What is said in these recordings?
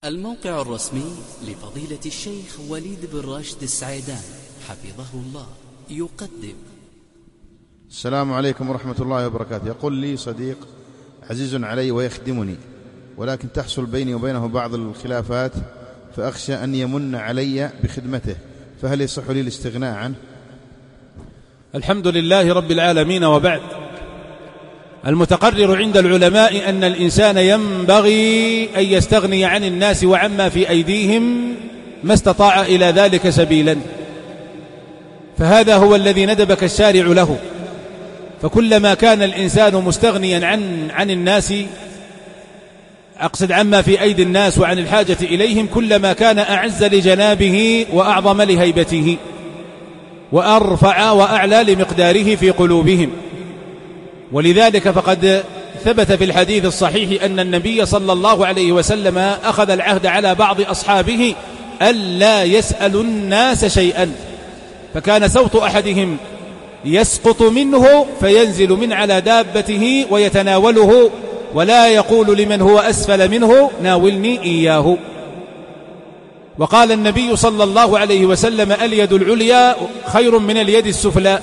الموقع الرسمي لفضيلة الشيخ وليد بن راشد السعيدان حفظه الله يقدم. السلام عليكم ورحمة الله وبركاته. يقول لي صديق عزيز علي ويخدمني، ولكن تحصل بيني وبينه بعض الخلافات، فأخشى أن يمن علي بخدمته، فهل يصح لي الاستغناء عنه؟ الحمد لله رب العالمين، وبعد. المتقرر عند العلماء أن الإنسان ينبغي أن يستغني عن الناس وعما في أيديهم ما استطاع إلى ذلك سبيلا، فهذا هو الذي ندبك الشارع له. فكلما كان الإنسان مستغنيا عن الناس، أقصد عما في أيدي الناس وعن الحاجة إليهم، كلما كان أعز لجنابه وأعظم لهيبته وأرفع وأعلى لمقداره في قلوبهم. ولذلك فقد ثبت في الحديث الصحيح أن النبي صلى الله عليه وسلم أخذ العهد على بعض أصحابه ألا يسألوا الناس شيئا، فكان صوت أحدهم يسقط منه فينزل من على دابته ويتناوله، ولا يقول لمن هو أسفل منه ناولني إياه. وقال النبي صلى الله عليه وسلم: اليد العليا خير من اليد السفلى.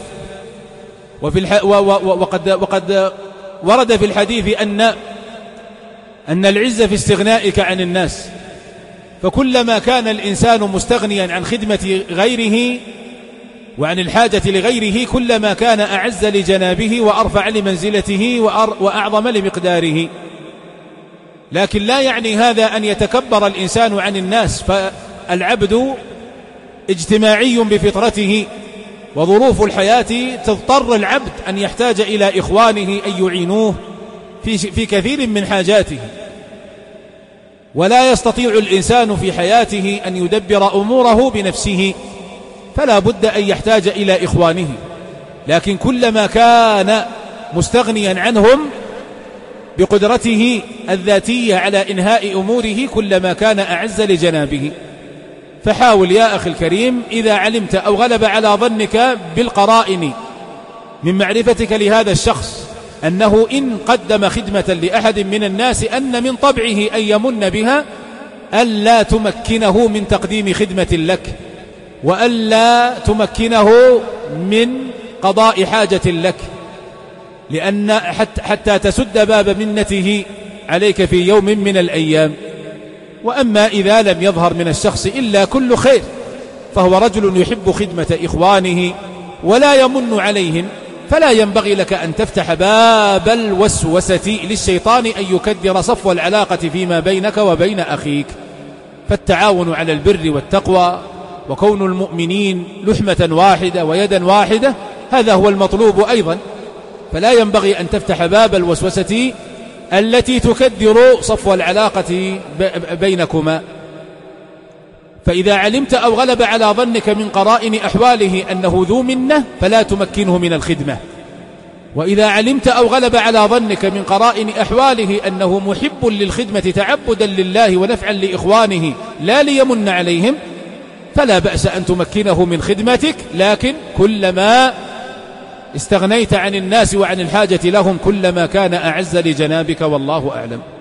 وقد ورد في الحديث أن العزة في استغنائك عن الناس، فكلما كان الإنسان مستغنيا عن خدمة غيره وعن الحاجة لغيره، كلما كان أعز لجنابه وأرفع لمنزلته وأعظم لمقداره. لكن لا يعني هذا أن يتكبر الإنسان عن الناس، فالعبد اجتماعي بفطرته، وظروف الحياة تضطر العبد أن يحتاج إلى إخوانه أن يعينوه في كثير من حاجاته، ولا يستطيع الإنسان في حياته أن يدبر أموره بنفسه، فلا بد أن يحتاج إلى إخوانه. لكن كلما كان مستغنيا عنهم بقدرته الذاتية على إنهاء أموره، كلما كان أعز لجنابه. فحاول يا أخي الكريم، إذا علمت أو غلب على ظنك بالقرائن من معرفتك لهذا الشخص أنه إن قدم خدمة لأحد من الناس أن من طبعه أن يمن بها، ألا تمكنه من تقديم خدمة لك، وألا تمكنه من قضاء حاجة لك، لأن حتى تسد باب منته عليك في يوم من الأيام. وأما إذا لم يظهر من الشخص إلا كل خير، فهو رجل يحب خدمة إخوانه ولا يمن عليهم، فلا ينبغي لك أن تفتح باب الوسوسة للشيطان أن يكدر صفو العلاقة فيما بينك وبين أخيك. فالتعاون على البر والتقوى وكون المؤمنين لحمة واحدة ويدا واحدة، هذا هو المطلوب أيضا. فلا ينبغي أن تفتح باب الوسوسة التي تكدر صفو العلاقة بينكما. فإذا علمت أو غلب على ظنك من قرائن أحواله أنه ذو منة، فلا تمكنه من الخدمة. وإذا علمت أو غلب على ظنك من قرائن أحواله أنه محب للخدمة تعبدا لله ونفعا لإخوانه لا ليمن عليهم، فلا بأس أن تمكنه من خدمتك. لكن كلما استغنيت عن الناس وعن الحاجة لهم، كلما كان أعز لجنابك، والله أعلم.